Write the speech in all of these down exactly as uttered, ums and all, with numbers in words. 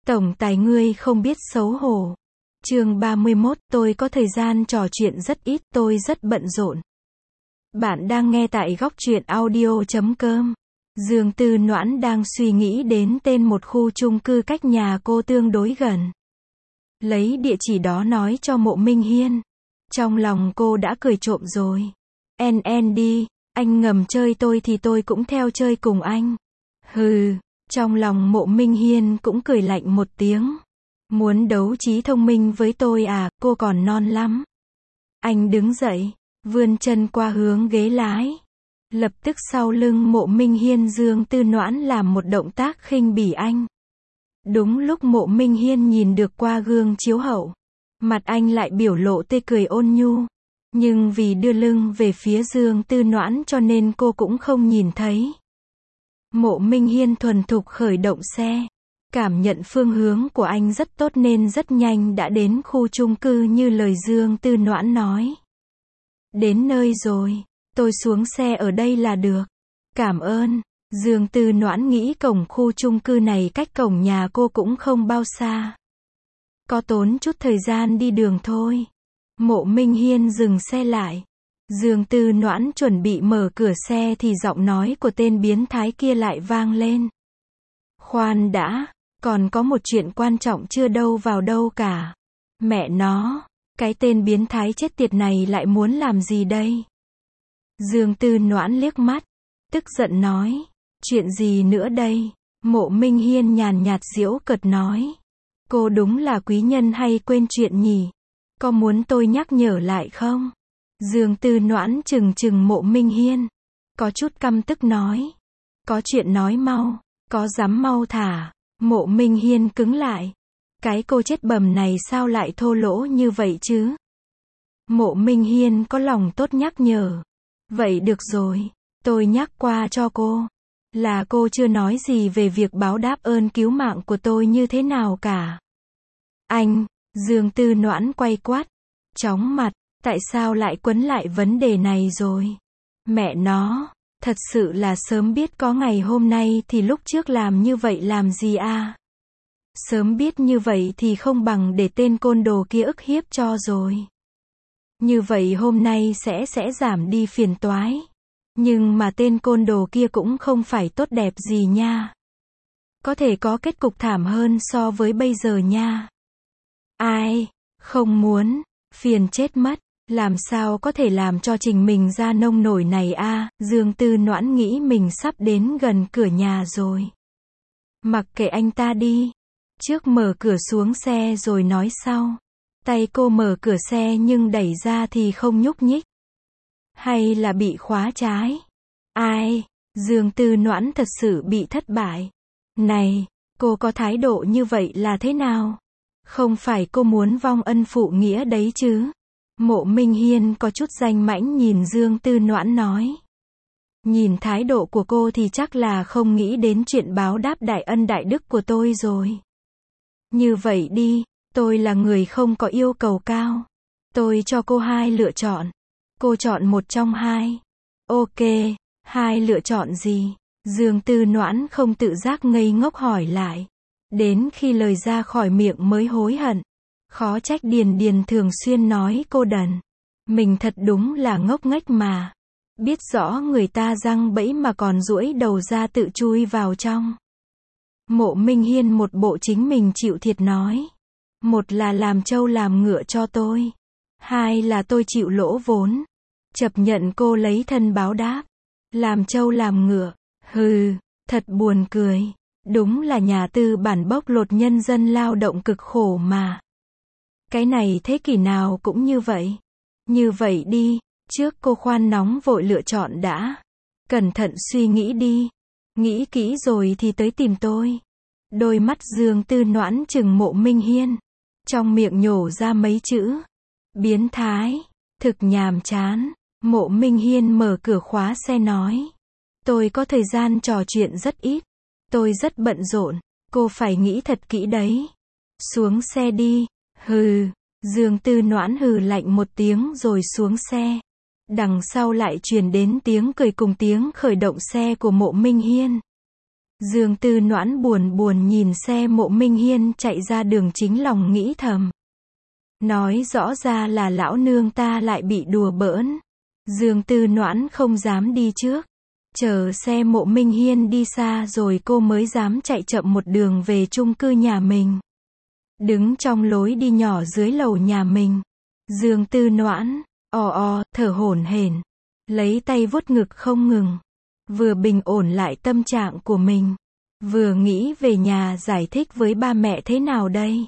Tổng tài ngươi không biết xấu hổ. Chương ba mươi mốt, tôi có thời gian trò chuyện rất ít, tôi rất bận rộn. Bạn đang nghe tại góc truyện audio chấm com. Dương Tư Noãn đang suy nghĩ đến tên một khu chung cư cách nhà cô tương đối gần. Lấy địa chỉ đó nói cho Mộ Minh Hiên. Trong lòng cô đã cười trộm rồi. En en đi, anh ngầm chơi tôi thì tôi cũng theo chơi cùng anh. Hừ, trong lòng Mộ Minh Hiên cũng cười lạnh một tiếng. Muốn đấu trí thông minh với tôi à, cô còn non lắm. Anh đứng dậy, vươn chân qua hướng ghế lái. Lập tức sau lưng Mộ Minh Hiên Dương Tư Noãn làm một động tác khinh bỉ anh. Đúng lúc Mộ Minh Hiên nhìn được qua gương chiếu hậu. Mặt anh lại biểu lộ tươi cười ôn nhu. Nhưng vì đưa lưng về phía Dương Tư Noãn cho nên cô cũng không nhìn thấy. Mộ Minh Hiên thuần thục khởi động xe. Cảm nhận phương hướng của anh rất tốt nên rất nhanh đã đến khu chung cư như lời Dương Tư Noãn nói. Đến nơi rồi, tôi xuống xe ở đây là được. Cảm ơn. Dương Tư Noãn nghĩ cổng khu chung cư này cách cổng nhà cô cũng không bao xa. Có tốn chút thời gian đi đường thôi. Mộ Minh Hiên dừng xe lại. Dương Tư Noãn chuẩn bị mở cửa xe thì giọng nói của tên biến thái kia lại vang lên. Khoan đã, còn có một chuyện quan trọng chưa đâu vào đâu cả. Mẹ nó, cái tên biến thái chết tiệt này lại muốn làm gì đây? Dương Tư Noãn liếc mắt, tức giận nói. Chuyện gì nữa đây? Mộ Minh Hiên nhàn nhạt giễu cợt nói. Cô đúng là quý nhân hay quên chuyện nhỉ? Có muốn tôi nhắc nhở lại không? Dương Tư Noãn trừng trừng Mộ Minh Hiên. Có chút căm tức nói. Có chuyện nói mau, có dám mau thả. Mộ Minh Hiên cứng lại. Cái cô chết bầm này sao lại thô lỗ như vậy chứ? Mộ Minh Hiên có lòng tốt nhắc nhở. Vậy được rồi, tôi nhắc qua cho cô. Là cô chưa nói gì về việc báo đáp ơn cứu mạng của tôi như thế nào cả. Anh, Dương Tư Noãn quay quát. Chóng mặt, tại sao lại quấn lại vấn đề này rồi? Mẹ nó, thật sự là sớm biết có ngày hôm nay thì lúc trước làm như vậy làm gì à? Sớm biết như vậy thì không bằng để tên côn đồ kia ức hiếp cho rồi. Như vậy hôm nay sẽ sẽ giảm đi phiền toái. Nhưng mà tên côn đồ kia cũng không phải tốt đẹp gì nha. Có thể có kết cục thảm hơn so với bây giờ nha. Ai, không muốn, phiền chết mất. Làm sao có thể làm cho Trình mình ra nông nổi này a? À? Dương Tư Noãn nghĩ mình sắp đến gần cửa nhà rồi. Mặc kệ anh ta đi. Trước mở cửa xuống xe rồi nói sau. Tay cô mở cửa xe nhưng đẩy ra thì không nhúc nhích. Hay là bị khóa trái? Ai? Dương Tư Noãn thật sự bị thất bại. Này, cô có thái độ như vậy là thế nào? Không phải cô muốn vong ân phụ nghĩa đấy chứ? Mộ Minh Hiên có chút danh mãnh nhìn Dương Tư Noãn nói. Nhìn thái độ của cô thì chắc là không nghĩ đến chuyện báo đáp đại ân đại đức của tôi rồi. Như vậy đi, tôi là người không có yêu cầu cao. Tôi cho cô hai lựa chọn. Cô chọn một trong hai. Ok, hai lựa chọn gì? Dương Tư Noãn không tự giác ngây ngốc hỏi lại. Đến khi lời ra khỏi miệng mới hối hận. Khó trách Điền Điền thường xuyên nói cô đần. Mình thật đúng là ngốc nghếch mà. Biết rõ người ta răng bẫy mà còn duỗi đầu ra tự chui vào trong. Mộ Minh Hiên một bộ chính mình chịu thiệt nói. Một là làm trâu làm ngựa cho tôi. Hai là tôi chịu lỗ vốn. Chấp nhận cô lấy thân báo đáp. Làm trâu làm ngựa. Hừ, thật buồn cười. Đúng là nhà tư bản bóc lột nhân dân lao động cực khổ mà. Cái này thế kỷ nào cũng như vậy. Như vậy đi, trước cô khoan nóng vội lựa chọn đã. Cẩn thận suy nghĩ đi. Nghĩ kỹ rồi thì tới tìm tôi. Đôi mắt Dương Tư Noãn trừng Mộ Minh Hiên. Trong miệng nhổ ra mấy chữ. Biến thái. Thực nhàm chán. Mộ Minh Hiên mở cửa khóa xe nói. Tôi có thời gian trò chuyện rất ít. Tôi rất bận rộn. Cô phải nghĩ thật kỹ đấy. Xuống xe đi. Hừ. Dương Tư Noãn hừ lạnh một tiếng rồi xuống xe. Đằng sau lại truyền đến tiếng cười cùng tiếng khởi động xe của Mộ Minh Hiên. Dương Tư Noãn buồn buồn nhìn xe Mộ Minh Hiên chạy ra đường, chính lòng nghĩ thầm. Nói rõ ra là lão nương ta lại bị đùa bỡn. Dương Tư Noãn không dám đi trước. Chờ xe Mộ Minh Hiên đi xa rồi cô mới dám chạy chậm một đường về chung cư nhà mình. Đứng trong lối đi nhỏ dưới lầu nhà mình. Dương Tư Noãn, o o, thở hổn hển, lấy tay vuốt ngực không ngừng. Vừa bình ổn lại tâm trạng của mình. Vừa nghĩ về nhà giải thích với ba mẹ thế nào đây.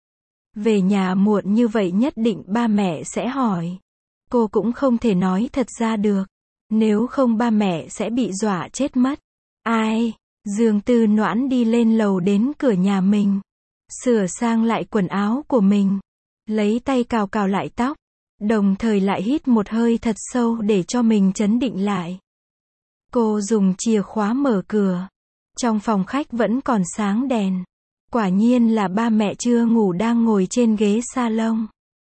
Về nhà muộn như vậy nhất định ba mẹ sẽ hỏi. Cô cũng không thể nói thật ra được. Nếu không ba mẹ sẽ bị dọa chết mất. Ai? Dương Tư Noãn đi lên lầu đến cửa nhà mình. Sửa sang lại quần áo của mình. Lấy tay cào cào lại tóc. Đồng thời lại hít một hơi thật sâu để cho mình trấn định lại. Cô dùng chìa khóa mở cửa. Trong phòng khách vẫn còn sáng đèn. Quả nhiên là ba mẹ chưa ngủ đang ngồi trên ghế salon.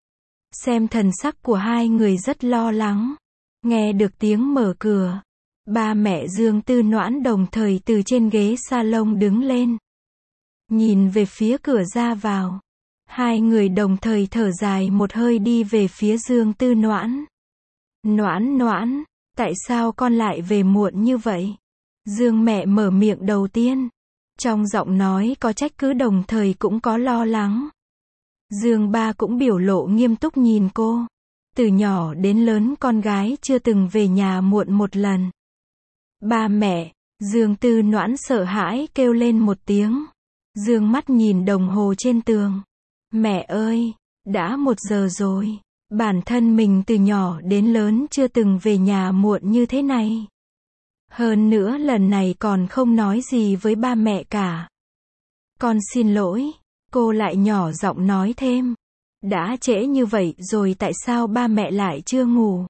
Xem thần sắc của hai người rất lo lắng. Nghe được tiếng mở cửa. Ba mẹ Dương Tư Noãn đồng thời từ trên ghế salon đứng lên. Nhìn về phía cửa ra vào. Hai người đồng thời thở dài một hơi đi về phía Dương Tư Noãn. Noãn Noãn, tại sao con lại về muộn như vậy? Dương mẹ mở miệng đầu tiên. Trong giọng nói có trách cứ đồng thời cũng có lo lắng. Dương ba cũng biểu lộ nghiêm túc nhìn cô. Từ nhỏ đến lớn con gái chưa từng về nhà muộn một lần. Ba mẹ, Dương Tư Noãn sợ hãi kêu lên một tiếng. Dương mắt nhìn đồng hồ trên tường. Mẹ ơi, đã một giờ rồi. Bản thân mình từ nhỏ đến lớn chưa từng về nhà muộn như thế này. Hơn nữa lần này còn không nói gì với ba mẹ cả. Con xin lỗi, cô lại nhỏ giọng nói thêm. Đã trễ như vậy rồi tại sao ba mẹ lại chưa ngủ?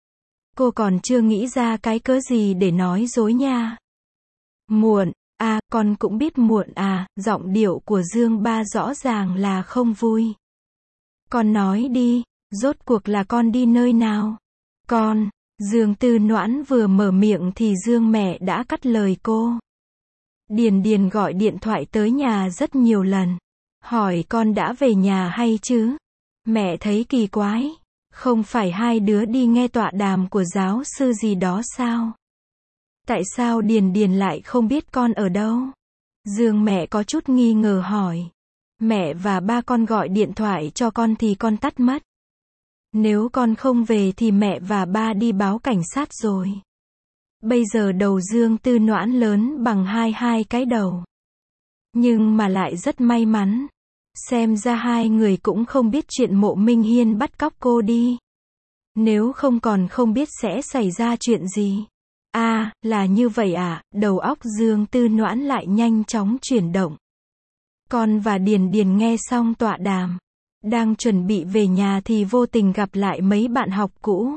Cô còn chưa nghĩ ra cái cớ gì để nói dối nha. Muộn, à, con cũng biết muộn à, giọng điệu của Dương ba rõ ràng là không vui. Con nói đi, rốt cuộc là con đi nơi nào? Con, Dương Tư Noãn vừa mở miệng thì Dương mẹ đã cắt lời cô. Điền Điền gọi điện thoại tới nhà rất nhiều lần. Hỏi con đã về nhà hay chứ? Mẹ thấy kỳ quái. Không phải hai đứa đi nghe tọa đàm của giáo sư gì đó sao? Tại sao Điền Điền lại không biết con ở đâu? Dương mẹ có chút nghi ngờ hỏi. Mẹ và ba con gọi điện thoại cho con thì con tắt mất. Nếu con không về thì mẹ và ba đi báo cảnh sát rồi. Bây giờ đầu Dương Tư Noãn lớn bằng hai hai cái đầu. Nhưng mà lại rất may mắn. Xem ra hai người cũng không biết chuyện Mộ Minh Hiên bắt cóc cô đi. Nếu không còn không biết sẽ xảy ra chuyện gì. À, là như vậy à, đầu óc Dương Tư Noãn lại nhanh chóng chuyển động. Con và Điền Điền nghe xong tọa đàm. Đang chuẩn bị về nhà thì vô tình gặp lại mấy bạn học cũ.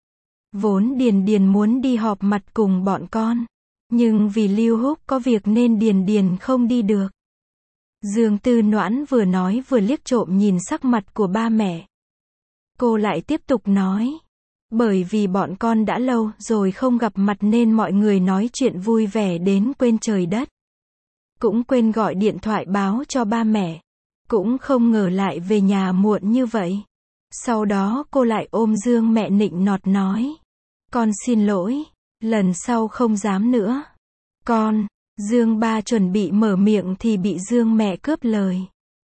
Vốn Điền Điền muốn đi họp mặt cùng bọn con. Nhưng vì Lưu Húc có việc nên Điền Điền không đi được. Dương Tư Noãn vừa nói vừa liếc trộm nhìn sắc mặt của ba mẹ. Cô lại tiếp tục nói. Bởi vì bọn con đã lâu rồi không gặp mặt nên mọi người nói chuyện vui vẻ đến quên trời đất. Cũng quên gọi điện thoại báo cho ba mẹ. Cũng không ngờ lại về nhà muộn như vậy. Sau đó cô lại ôm Dương mẹ nịnh nọt nói. Con xin lỗi, lần sau không dám nữa. Con, Dương ba chuẩn bị mở miệng thì bị Dương mẹ cướp lời.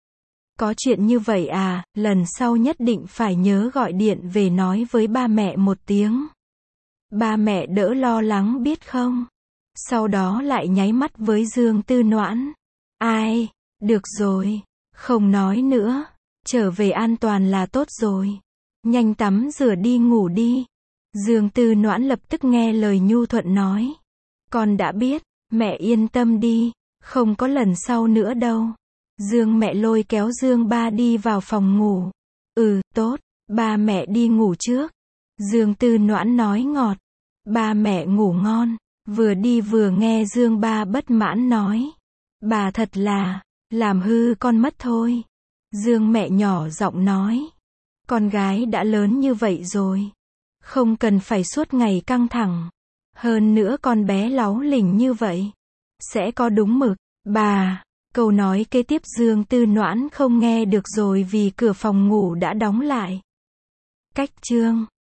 Có chuyện như vậy à, lần sau nhất định phải nhớ gọi điện về nói với ba mẹ một tiếng. Ba mẹ đỡ lo lắng biết không? Sau đó lại nháy mắt với Dương Tư Noãn. Ai, được rồi, không nói nữa, trở về an toàn là tốt rồi. Nhanh tắm rửa đi ngủ đi. Dương Tư Noãn lập tức nghe lời nhu thuận nói. Con đã biết, mẹ yên tâm đi, không có lần sau nữa đâu. Dương mẹ lôi kéo Dương ba đi vào phòng ngủ. Ừ, tốt, ba mẹ đi ngủ trước. Dương Tư Noãn nói ngọt. Ba mẹ ngủ ngon. Vừa đi vừa nghe Dương ba bất mãn nói. Bà thật là, làm hư con mất thôi. Dương mẹ nhỏ giọng nói. Con gái đã lớn như vậy rồi. Không cần phải suốt ngày căng thẳng. Hơn nữa con bé láu lỉnh như vậy. sẽ có đúng mực. Bà. Câu nói kế tiếp Dương Tư Noãn không nghe được rồi vì cửa phòng ngủ đã đóng lại. Cách chương